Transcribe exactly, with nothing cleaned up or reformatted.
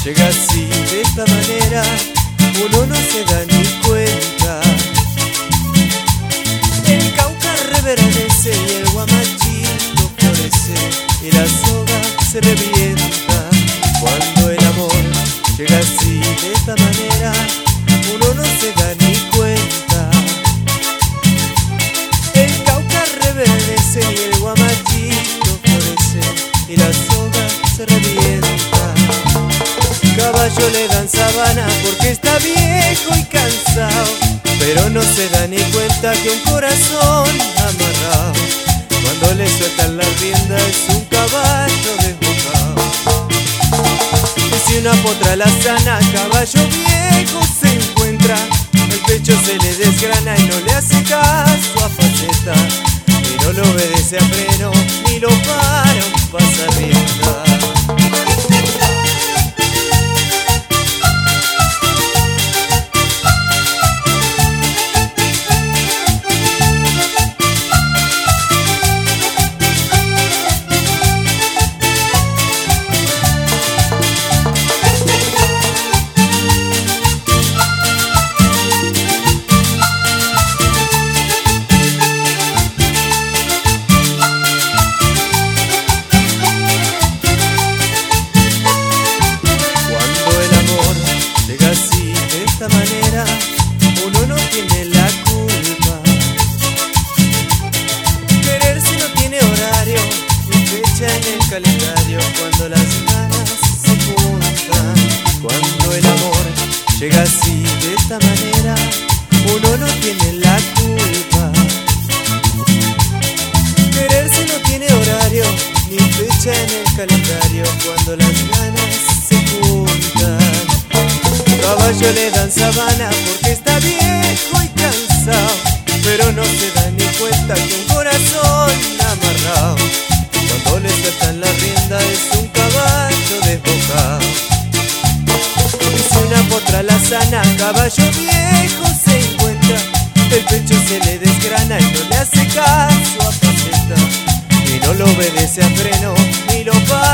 llega así de esta manera, uno no se da ni cuenta. El Cauca reverdece y el guamachito florece y la soga se revienta. Cuando el amor llega así de esta manera, uno no se da ni cuenta. El Cauca reverdece y el guamachito florece y la soga se revienta. Caballo le dan sabana porque está viejo y cansado, pero no se da ni cuenta que un corazón amarrado, cuando le sueltan la rienda, es un caballo desbocado. Y si una potra la sana, caballo viejo se encuentra, el pecho se le desgrana y no le hace caso a faceta, y no le obedece a freno ni lo para un pasarrienda. De esta manera, uno no tiene la culpa. Quererse no tiene horario ni fecha en el calendario. Cuando las ganas se juntan, cuando el amor llega así de esta manera, uno no tiene la culpa. Quererse no tiene horario ni fecha en el calendario. Cuando las ganas se juntan, caballo le dan sabana porque está viejo y cansado, pero no se da ni cuenta que un corazón amarrado, cuando le sueltan la rienda, es un caballo desbocado. Y si una potra la sana, caballo viejo se encuentra, el pecho se le desgrana y no le hace caso a faceta, y no lo obedece a freno ni lo para